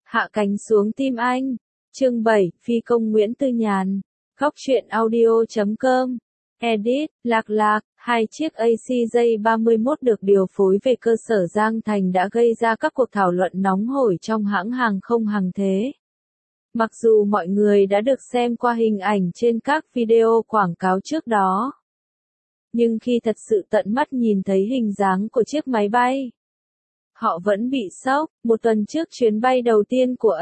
Hạ cánh xuống tim anh. Chương 7, Phi công Nguyễn Tư Nhàn. Góc truyện audio.com. Edit, Lạc, hai chiếc ACJ31 được điều phối về cơ sở Giang Thành đã gây ra các cuộc thảo luận nóng hổi trong hãng hàng không hàng thế. Mặc dù mọi người đã được xem qua hình ảnh trên các video quảng cáo trước đó, nhưng khi thật sự tận mắt nhìn thấy hình dáng của chiếc máy bay, họ vẫn bị sốc. Một tuần trước chuyến bay đầu tiên của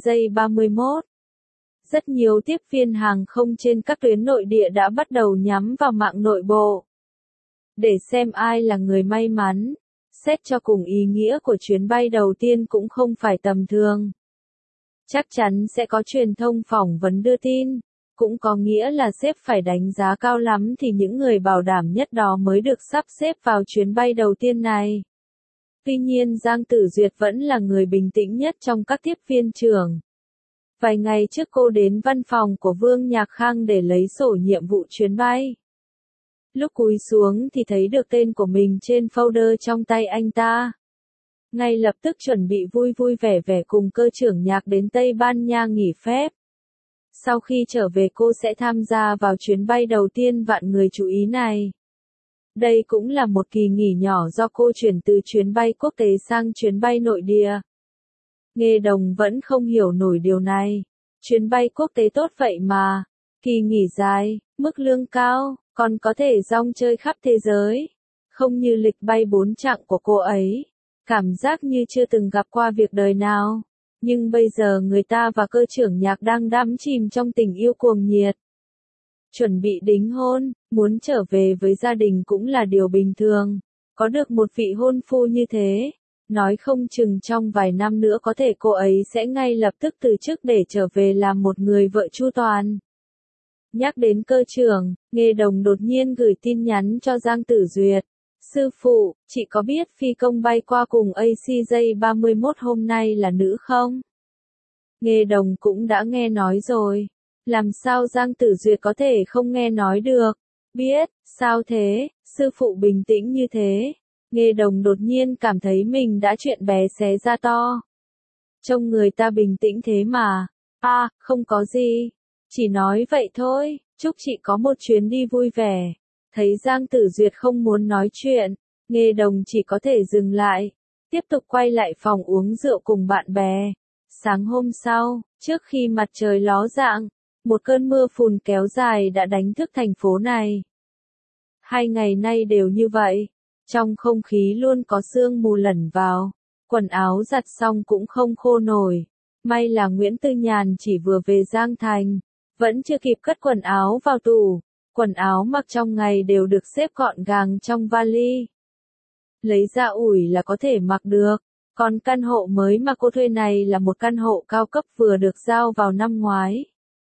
ACJ31, rất nhiều tiếp viên hàng không trên các tuyến nội địa đã bắt đầu nhắm vào mạng nội bộ để xem ai là người may mắn. Xét cho cùng, ý nghĩa của chuyến bay đầu tiên cũng không phải tầm thường. Chắc chắn sẽ có truyền thông phỏng vấn đưa tin, cũng có nghĩa là sếp phải đánh giá cao lắm thì những người bảo đảm nhất đó mới được sắp xếp vào chuyến bay đầu tiên này. Tuy nhiên Giang Tử Duyệt vẫn là người bình tĩnh nhất trong các tiếp viên trưởng. Vài ngày trước cô đến văn phòng của Vương Nhạc Khang để lấy sổ nhiệm vụ chuyến bay. Lúc cúi xuống thì thấy được tên của mình trên folder trong tay anh ta. Ngay lập tức chuẩn bị vui vui vẻ vẻ cùng cơ trưởng Nhạc đến Tây Ban Nha nghỉ phép. Sau khi trở về cô sẽ tham gia vào chuyến bay đầu tiên vạn người chú ý này. Đây cũng là một kỳ nghỉ nhỏ do cô chuyển từ chuyến bay quốc tế sang chuyến bay nội địa. Nghê Đồng vẫn không hiểu nổi điều này. Chuyến bay quốc tế tốt vậy mà, kỳ nghỉ dài, mức lương cao, còn có thể rong chơi khắp thế giới. Không như lịch bay 4 chặng của cô ấy. Cảm giác như chưa từng gặp qua việc đời nào. Nhưng bây giờ người ta và cơ trưởng Nhạc đang đắm chìm trong tình yêu cuồng nhiệt. Chuẩn bị đính hôn, muốn trở về với gia đình cũng là điều bình thường. Có được một vị hôn phu như thế, nói không chừng trong vài năm nữa có thể cô ấy sẽ ngay lập tức từ chức để trở về làm một người vợ chu toàn. Nhắc đến cơ trưởng, Nghê Đồng đột nhiên gửi tin nhắn cho Giang Tử Duyệt. Sư phụ, chị có biết phi công bay qua cùng ACJ31 hôm nay là nữ không? Nghê Đồng cũng đã nghe nói rồi. Làm sao Giang Tử Duyệt có thể không nghe nói được? Biết, sao thế? Sư phụ bình tĩnh như thế. Nghê Đồng đột nhiên cảm thấy mình đã chuyện bé xé ra to. Trông người ta bình tĩnh thế mà. Không có gì. Chỉ nói vậy thôi, chúc chị có một chuyến đi vui vẻ. Thấy Giang Tử Duyệt không muốn nói chuyện, Nghê Đồng chỉ có thể dừng lại. Tiếp tục quay lại phòng uống rượu cùng bạn bè. Sáng hôm sau, trước khi mặt trời ló dạng, một cơn mưa phùn kéo dài đã đánh thức thành phố này. 2 ngày nay đều như vậy. Trong không khí luôn có sương mù lẩn vào. Quần áo giặt xong cũng không khô nổi. May là Nguyễn Tư Nhàn chỉ vừa về Giang Thành. Vẫn chưa kịp cất quần áo vào tủ. Quần áo mặc trong ngày đều được xếp gọn gàng trong vali. Lấy ra ủi là có thể mặc được. Còn căn hộ mới mà cô thuê này là một căn hộ cao cấp vừa được giao vào năm ngoái.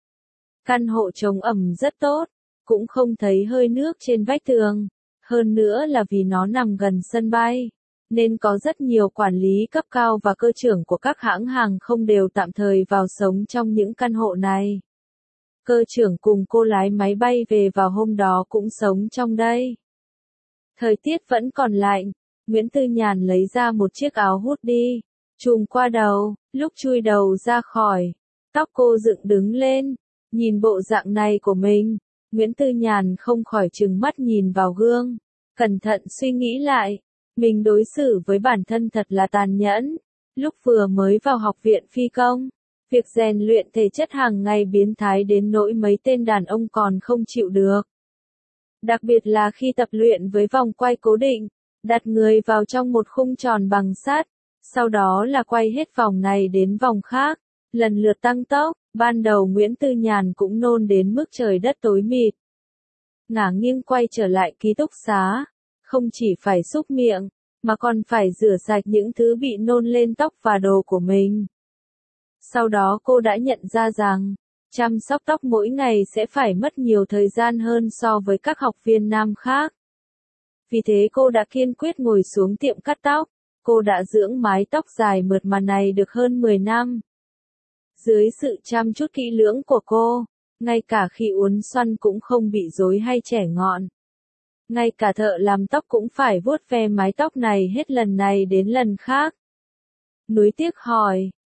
Căn hộ chống ẩm rất tốt, cũng không thấy hơi nước trên vách tường. Hơn nữa là vì nó nằm gần sân bay, nên có rất nhiều quản lý cấp cao và cơ trưởng của các hãng hàng không đều tạm thời vào sống trong những căn hộ này. Cơ trưởng cùng cô lái máy bay về vào hôm đó cũng sống trong đây. Thời tiết vẫn còn lạnh, Nguyễn Tư Nhàn lấy ra một chiếc áo hoodie, trùm qua đầu, lúc chui đầu ra khỏi, tóc cô dựng đứng lên, nhìn bộ dạng này của mình, Nguyễn Tư Nhàn không khỏi trừng mắt nhìn vào gương, cẩn thận suy nghĩ lại, mình đối xử với bản thân thật là tàn nhẫn, lúc vừa mới vào học viện phi công. Việc rèn luyện thể chất hàng ngày biến thái đến nỗi mấy tên đàn ông còn không chịu được. Đặc biệt là khi tập luyện với vòng quay cố định, đặt người vào trong một khung tròn bằng sắt, sau đó là quay hết vòng này đến vòng khác, lần lượt tăng tốc, ban đầu Nguyễn Tư Nhàn cũng nôn đến mức trời đất tối mịt. Ngả nghiêng quay trở lại ký túc xá, không chỉ phải súc miệng, mà còn phải rửa sạch những thứ bị nôn lên tóc và đồ của mình. Sau đó cô đã nhận ra rằng, chăm sóc tóc mỗi ngày sẽ phải mất nhiều thời gian hơn so với các học viên nam khác. Vì thế cô đã kiên quyết ngồi xuống tiệm cắt tóc, cô đã dưỡng mái tóc dài mượt mà này được hơn 10 năm. Dưới sự chăm chút kỹ lưỡng của cô, ngay cả khi uốn xoăn cũng không bị rối hay chẻ ngọn. Ngay cả thợ làm tóc cũng phải vuốt ve mái tóc này hết lần này đến lần khác. Nuối tiếc hỏi,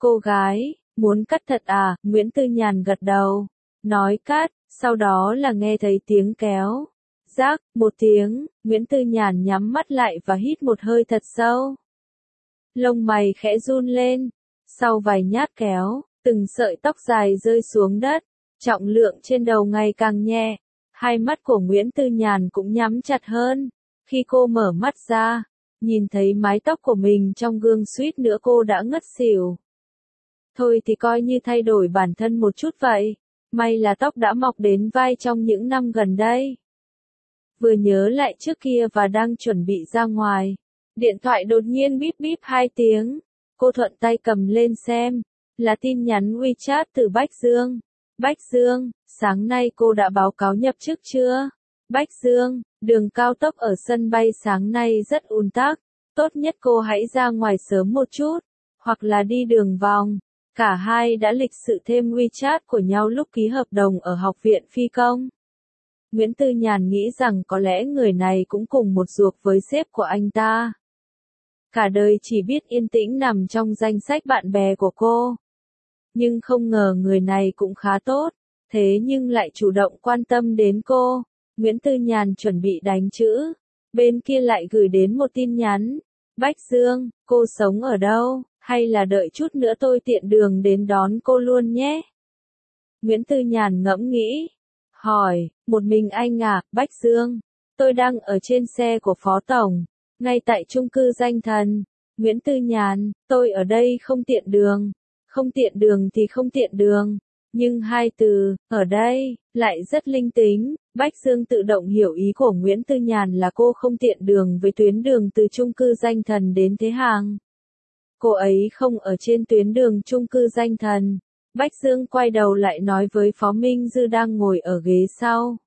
Cô gái, muốn cắt thật à? Nguyễn Tư Nhàn gật đầu, nói cắt, sau đó là nghe thấy tiếng kéo. Rác, một tiếng, Nguyễn Tư Nhàn nhắm mắt lại và hít một hơi thật sâu. Lông mày khẽ run lên, sau vài nhát kéo, từng sợi tóc dài rơi xuống đất, trọng lượng trên đầu ngày càng nhẹ. Hai mắt của Nguyễn Tư Nhàn cũng nhắm chặt hơn. Khi cô mở mắt ra, nhìn thấy mái tóc của mình trong gương suýt nữa cô đã ngất xỉu. Thôi thì coi như thay đổi bản thân một chút vậy. May là tóc đã mọc đến vai trong những năm gần đây. Vừa nhớ lại trước kia và đang chuẩn bị ra ngoài. Điện thoại đột nhiên bíp bíp 2 tiếng. Cô thuận tay cầm lên xem. Là tin nhắn WeChat từ Bách Dương. Bách Dương, sáng nay cô đã báo cáo nhập chức chưa? Bách Dương, đường cao tốc ở sân bay sáng nay rất ùn tắc. Tốt nhất cô hãy ra ngoài sớm một chút. Hoặc là đi đường vòng. Cả hai đã lịch sự thêm WeChat của nhau lúc ký hợp đồng ở Học viện Phi công. Nguyễn Tư Nhàn nghĩ rằng có lẽ người này cũng cùng một ruột với sếp của anh ta. Cả đời chỉ biết yên tĩnh nằm trong danh sách bạn bè của cô. Nhưng không ngờ người này cũng khá tốt, thế nhưng lại chủ động quan tâm đến cô. Nguyễn Tư Nhàn chuẩn bị đánh chữ. Bên kia lại gửi đến một tin nhắn. Bách Dương, cô sống ở đâu? Hay là đợi chút nữa tôi tiện đường đến đón cô luôn nhé? Nguyễn Tư Nhàn ngẫm nghĩ. Hỏi, một mình anh à? Bách Dương, tôi đang ở trên xe của Phó Tổng, ngay tại chung cư Danh Thần. Nguyễn Tư Nhàn, tôi ở đây không tiện đường. Không tiện đường thì không tiện đường. Nhưng hai từ, ở đây, lại rất linh tính. Bách Dương tự động hiểu ý của Nguyễn Tư Nhàn là cô không tiện đường với tuyến đường từ chung cư Danh Thần đến Thế Hàng. Cô ấy không ở trên tuyến đường chung cư Danh Thần. Bách Dương quay đầu lại nói với Phó Minh Dư đang ngồi ở ghế sau.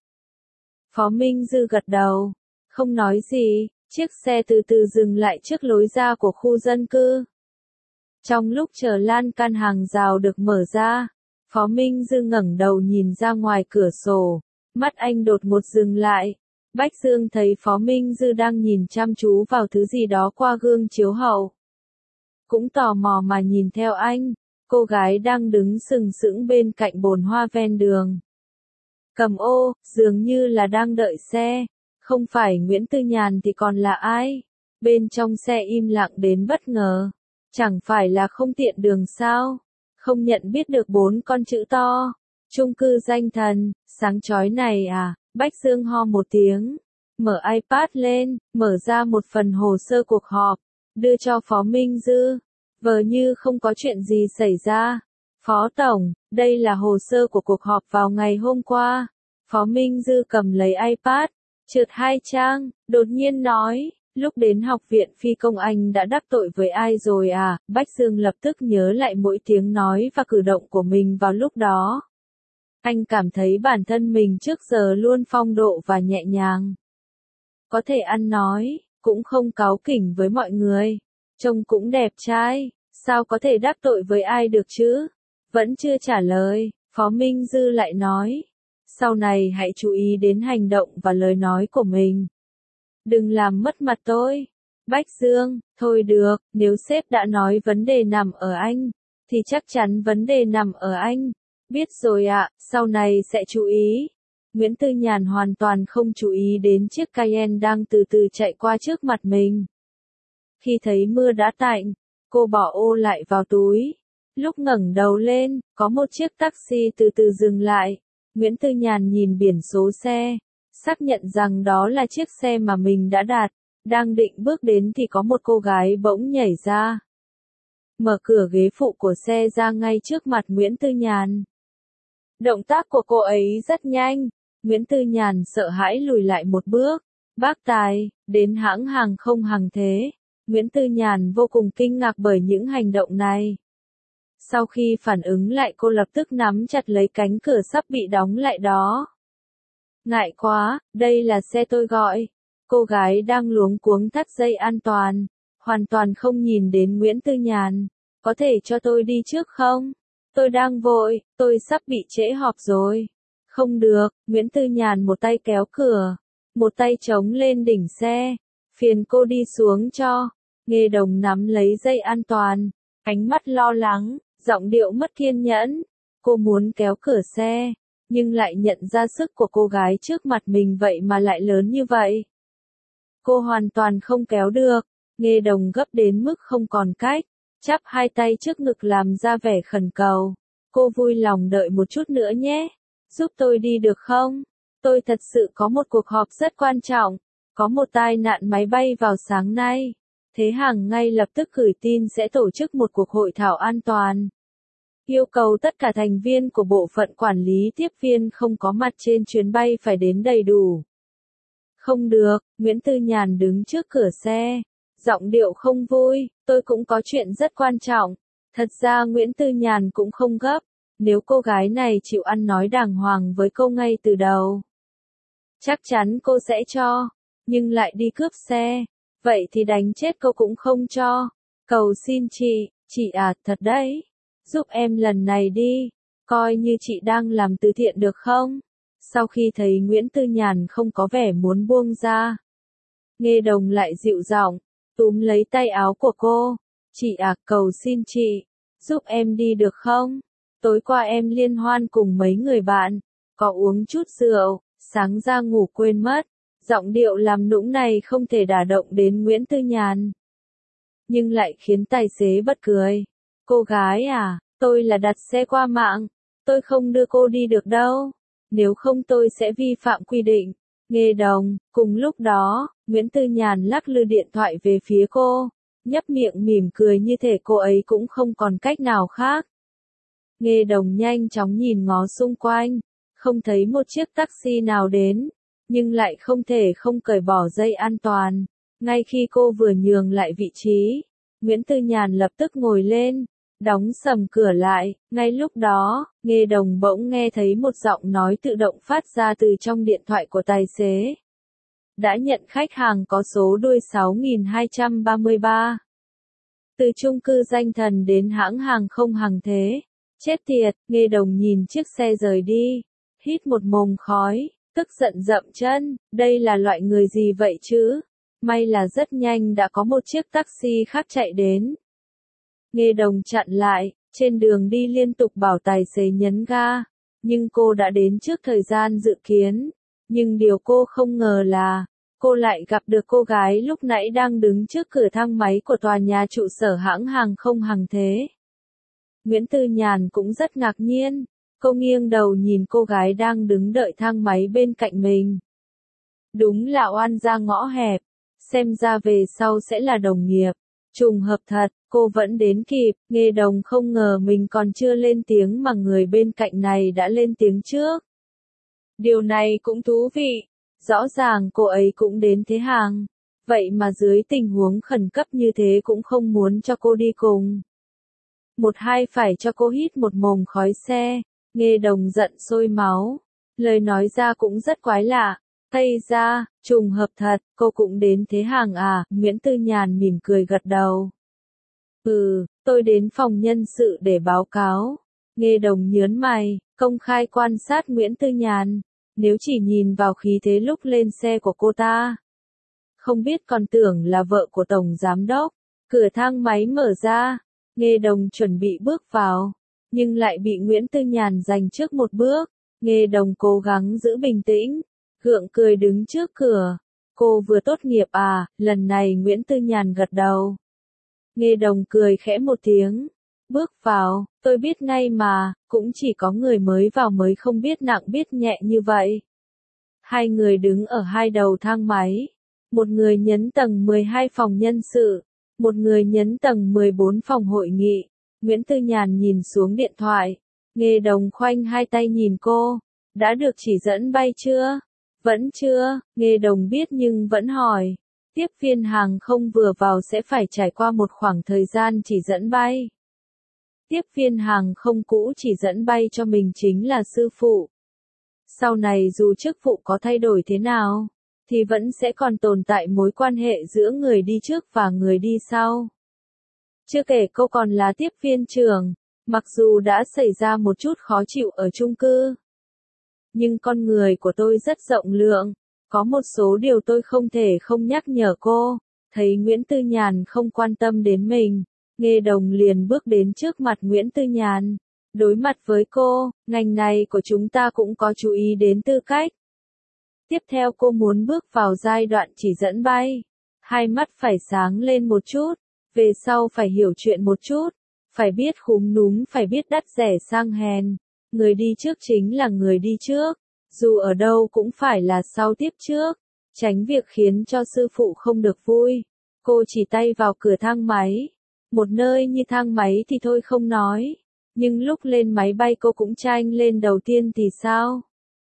Phó Minh Dư gật đầu, không nói gì, chiếc xe từ từ dừng lại trước lối ra của khu dân cư. Trong lúc chờ lan can hàng rào được mở ra, Phó Minh Dư ngẩng đầu nhìn ra ngoài cửa sổ, mắt anh đột ngột dừng lại. Bách Dương thấy Phó Minh Dư đang nhìn chăm chú vào thứ gì đó qua gương chiếu hậu. Cũng tò mò mà nhìn theo anh, cô gái đang đứng sừng sững bên cạnh bồn hoa ven đường. Cầm ô, dường như là đang đợi xe, không phải Nguyễn Tư Nhàn thì còn là ai? Bên trong xe im lặng đến bất ngờ, chẳng phải là không tiện đường sao? Không nhận biết được 4 con chữ to, chung cư Danh Thần, sáng chói này à? Bách Dương ho một tiếng, mở iPad lên, mở ra một phần hồ sơ cuộc họp, đưa cho Phó Minh Dư, vờ như không có chuyện gì xảy ra. Phó Tổng, đây là hồ sơ của cuộc họp vào ngày hôm qua. Phó Minh Dư cầm lấy iPad, trượt 2 trang, đột nhiên nói, lúc đến Học viện Phi công anh đã đắc tội với ai rồi à? Bách Dương lập tức nhớ lại mỗi tiếng nói và cử động của mình vào lúc đó. Anh cảm thấy bản thân mình trước giờ luôn phong độ và nhẹ nhàng. Có thể ăn nói, cũng không cáu kỉnh với mọi người. Trông cũng đẹp trai, sao có thể đắc tội với ai được chứ? Vẫn chưa trả lời, Phó Minh Dư lại nói. Sau này hãy chú ý đến hành động và lời nói của mình. Đừng làm mất mặt tôi. Bách Dương, thôi được, nếu sếp đã nói vấn đề nằm ở anh, thì chắc chắn vấn đề nằm ở anh. Biết rồi ạ, sau này sẽ chú ý. Nguyễn Tư Nhàn hoàn toàn không chú ý đến chiếc Cayenne đang từ từ chạy qua trước mặt mình. Khi thấy mưa đã tạnh, cô bỏ ô lại vào túi. Lúc ngẩng đầu lên, có một chiếc taxi từ từ dừng lại. Nguyễn Tư Nhàn nhìn biển số xe, xác nhận rằng đó là chiếc xe mà mình đã đặt. Đang định bước đến thì có một cô gái bỗng nhảy ra. Mở cửa ghế phụ của xe ra ngay trước mặt Nguyễn Tư Nhàn. Động tác của cô ấy rất nhanh. Nguyễn Tư Nhàn sợ hãi lùi lại một bước. Bác tài, đến hãng hàng không Hàng Thế. Nguyễn Tư Nhàn vô cùng kinh ngạc bởi những hành động này. Sau khi phản ứng lại cô lập tức nắm chặt lấy cánh cửa sắp bị đóng lại đó. Ngại quá, đây là xe tôi gọi. Cô gái đang luống cuống thắt dây an toàn, hoàn toàn không nhìn đến Nguyễn Tư Nhàn. Có thể cho tôi đi trước không? Tôi đang vội, tôi sắp bị trễ họp rồi. Không được, Nguyễn Tư Nhàn một tay kéo cửa, một tay chống lên đỉnh xe. Phiền cô đi xuống cho. Nghê Đồng nắm lấy dây an toàn, ánh mắt lo lắng, Giọng điệu mất kiên nhẫn. Cô muốn kéo cửa xe, nhưng lại nhận ra sức của cô gái trước mặt mình vậy mà lại lớn như vậy. Cô hoàn toàn không kéo được. Nghê Đồng gấp đến mức không còn cách, chắp hai tay trước ngực làm ra vẻ khẩn cầu. Cô vui lòng đợi một chút nữa nhé. Giúp tôi đi được không? Tôi thật sự có một cuộc họp rất quan trọng. Có một tai nạn máy bay vào sáng nay. Thế Hằng ngay lập tức gửi tin sẽ tổ chức một cuộc hội thảo an toàn. Yêu cầu tất cả thành viên của bộ phận quản lý tiếp viên không có mặt trên chuyến bay phải đến đầy đủ. Không được, Nguyễn Tư Nhàn đứng trước cửa xe. Giọng điệu không vui, tôi cũng có chuyện rất quan trọng. Thật ra Nguyễn Tư Nhàn cũng không gấp. Nếu cô gái này chịu ăn nói đàng hoàng với cô ngay từ đầu, chắc chắn cô sẽ cho. Nhưng lại đi cướp xe, vậy thì đánh chết cô cũng không cho. Cầu xin chị à, thật đấy. Giúp em lần này đi, coi như chị đang làm từ thiện được không? Sau khi thấy Nguyễn Tư Nhàn không có vẻ muốn buông ra, Nghê Đồng lại dịu giọng, túm lấy tay áo của cô. Chị à, cầu xin chị, giúp em đi được không? Tối qua em liên hoan cùng mấy người bạn, có uống chút rượu, sáng ra ngủ quên mất. Giọng điệu làm nũng này không thể đả động đến Nguyễn Tư Nhàn, nhưng lại khiến tài xế bật cười. Cô gái à, tôi là đặt xe qua mạng, tôi không đưa cô đi được đâu. Nếu không tôi sẽ vi phạm quy định. Nghê Đồng, cùng lúc đó, Nguyễn Tư Nhàn lắc lư điện thoại về phía cô, nhấp miệng mỉm cười như thể cô ấy cũng không còn cách nào khác. Nghê Đồng nhanh chóng nhìn ngó xung quanh, không thấy một chiếc taxi nào đến, nhưng lại không thể không cởi bỏ dây an toàn. Ngay khi cô vừa nhường lại vị trí, Nguyễn Tư Nhàn lập tức ngồi lên, đóng sầm cửa lại. Ngay lúc đó, Nghê Đồng bỗng nghe thấy một giọng nói tự động phát ra từ trong điện thoại của tài xế. Đã nhận khách hàng có số đuôi 6233. Từ chung cư Danh Thần đến hãng hàng không Hàng Thế. Chết tiệt, Nghê Đồng nhìn chiếc xe rời đi, hít một mồm khói, tức giận dậm chân, đây là loại người gì vậy chứ? May là rất nhanh đã có một chiếc taxi khác chạy đến. Nghê Đồng chặn lại, trên đường đi liên tục bảo tài xế nhấn ga, nhưng cô đã đến trước thời gian dự kiến. Nhưng điều cô không ngờ là, cô lại gặp được cô gái lúc nãy đang đứng trước cửa thang máy của tòa nhà trụ sở hãng hàng không Hàng Thế. Nguyễn Tư Nhàn cũng rất ngạc nhiên, cô nghiêng đầu nhìn cô gái đang đứng đợi thang máy bên cạnh mình. Đúng là oan gia ngõ hẹp, xem ra về sau sẽ là đồng nghiệp. Trùng hợp thật, cô vẫn đến kịp. Nghê Đồng không ngờ mình còn chưa lên tiếng mà người bên cạnh này đã lên tiếng trước. Điều này cũng thú vị, rõ ràng cô ấy cũng đến Thế Hàng, vậy mà dưới tình huống khẩn cấp như thế cũng không muốn cho cô đi cùng. Một hai phải cho cô hít một mồm khói xe. Nghê Đồng giận sôi máu, lời nói ra cũng rất quái lạ. Tây ra, trùng hợp thật, cô cũng đến Thế Hàng à? Nguyễn Tư Nhàn mỉm cười gật đầu. Tôi đến phòng nhân sự để báo cáo. Nghê Đồng nhớn mày, công khai quan sát Nguyễn Tư Nhàn. Nếu chỉ nhìn vào khí thế lúc lên xe của cô ta, không biết còn tưởng là vợ của tổng giám đốc. Cửa thang máy mở ra, Nghê Đồng chuẩn bị bước vào, nhưng lại bị Nguyễn Tư Nhàn giành trước một bước. Nghê Đồng cố gắng giữ bình tĩnh, gượng cười đứng trước cửa. Cô vừa tốt nghiệp à? Lần này Nguyễn Tư Nhàn gật đầu. Nghê Đồng cười khẽ một tiếng. Bước vào, tôi biết ngay mà, cũng chỉ có người mới vào mới không biết nặng biết nhẹ như vậy. Hai người đứng ở hai đầu thang máy. Một người nhấn tầng 12 phòng nhân sự, một người nhấn tầng 14 phòng hội nghị. Nguyễn Tư Nhàn nhìn xuống điện thoại. Nghê Đồng khoanh hai tay nhìn cô. Đã được chỉ dẫn bay chưa? Vẫn chưa. Nghê Đồng biết nhưng vẫn hỏi. Tiếp viên hàng không vừa vào sẽ phải trải qua một khoảng thời gian chỉ dẫn bay. Tiếp viên hàng không cũ chỉ dẫn bay cho mình chính là sư phụ. Sau này dù chức vụ có thay đổi thế nào, thì vẫn sẽ còn tồn tại mối quan hệ giữa người đi trước và người đi sau. Chưa kể cô còn là tiếp viên trưởng, mặc dù đã xảy ra một chút khó chịu ở chung cư. Nhưng con người của tôi rất rộng lượng, có một số điều tôi không thể không nhắc nhở cô. Thấy Nguyễn Tư Nhàn không quan tâm đến mình, Nghê Đồng liền bước đến trước mặt Nguyễn Tư Nhàn. Đối mặt với cô, ngành này của chúng ta cũng có chú ý đến tư cách. Tiếp theo cô muốn bước vào giai đoạn chỉ dẫn bay. Hai mắt phải sáng lên một chút, về sau phải hiểu chuyện một chút, phải biết khúm núm, phải biết đắt rẻ sang hèn. Người đi trước chính là người đi trước, dù ở đâu cũng phải là sau tiếp trước, tránh việc khiến cho sư phụ không được vui. Cô chỉ tay vào cửa thang máy. Một nơi như thang máy thì thôi không nói, nhưng lúc lên máy bay cô cũng tranh lên đầu tiên thì sao?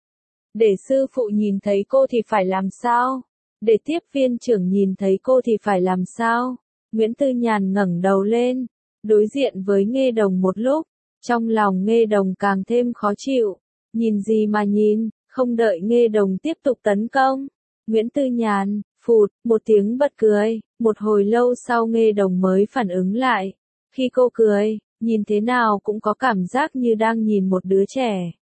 Để sư phụ nhìn thấy cô thì phải làm sao? Để tiếp viên trưởng nhìn thấy cô thì phải làm sao? Nguyễn Tư Nhàn ngẩng đầu lên, đối diện với Nghê Đồng một lúc, trong lòng Nghê Đồng càng thêm khó chịu. Nhìn gì mà nhìn, không đợi Nghê Đồng tiếp tục tấn công. Nguyễn Tư Nhàn, phụt, một tiếng bật cười, một hồi lâu sau Nghê Đồng mới phản ứng lại. Khi cô cười, nhìn thế nào cũng có cảm giác như đang nhìn một đứa trẻ.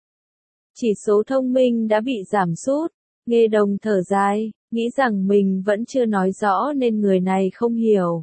Chỉ số thông minh đã bị giảm sút, Nghê Đồng thở dài, nghĩ rằng mình vẫn chưa nói rõ nên người này không hiểu.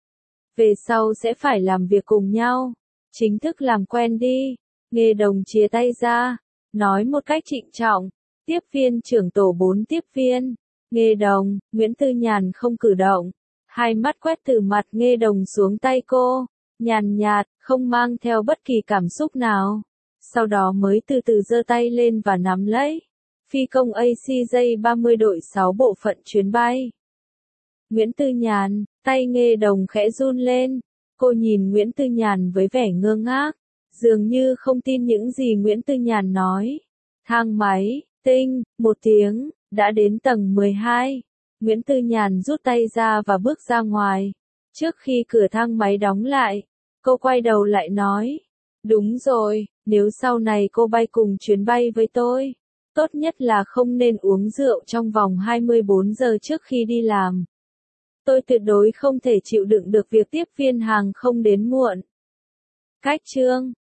Về sau sẽ phải làm việc cùng nhau, chính thức làm quen đi. Nghê Đồng chia tay ra, nói một cách trịnh trọng, tiếp viên trưởng tổ 4 tiếp viên. Nghê Đồng, Nguyễn Tư Nhàn không cử động, hai mắt quét từ mặt Nghê Đồng xuống tay cô, nhàn nhạt, không mang theo bất kỳ cảm xúc nào. Sau đó mới từ từ giơ tay lên và nắm lấy. Phi công ACJ30 đội 6 bộ phận chuyến bay. Nguyễn Tư Nhàn, tay Nghê Đồng khẽ run lên. Cô nhìn Nguyễn Tư Nhàn với vẻ ngơ ngác, dường như không tin những gì Nguyễn Tư Nhàn nói. Thang máy, tinh, một tiếng, đã đến tầng 12. Nguyễn Tư Nhàn rút tay ra và bước ra ngoài. Trước khi cửa thang máy đóng lại, cô quay đầu lại nói. Đúng rồi, nếu sau này cô bay cùng chuyến bay với tôi, tốt nhất là không nên uống rượu trong vòng 24 giờ trước khi đi làm. Tôi tuyệt đối không thể chịu đựng được việc tiếp viên hàng không đến muộn. Cách chương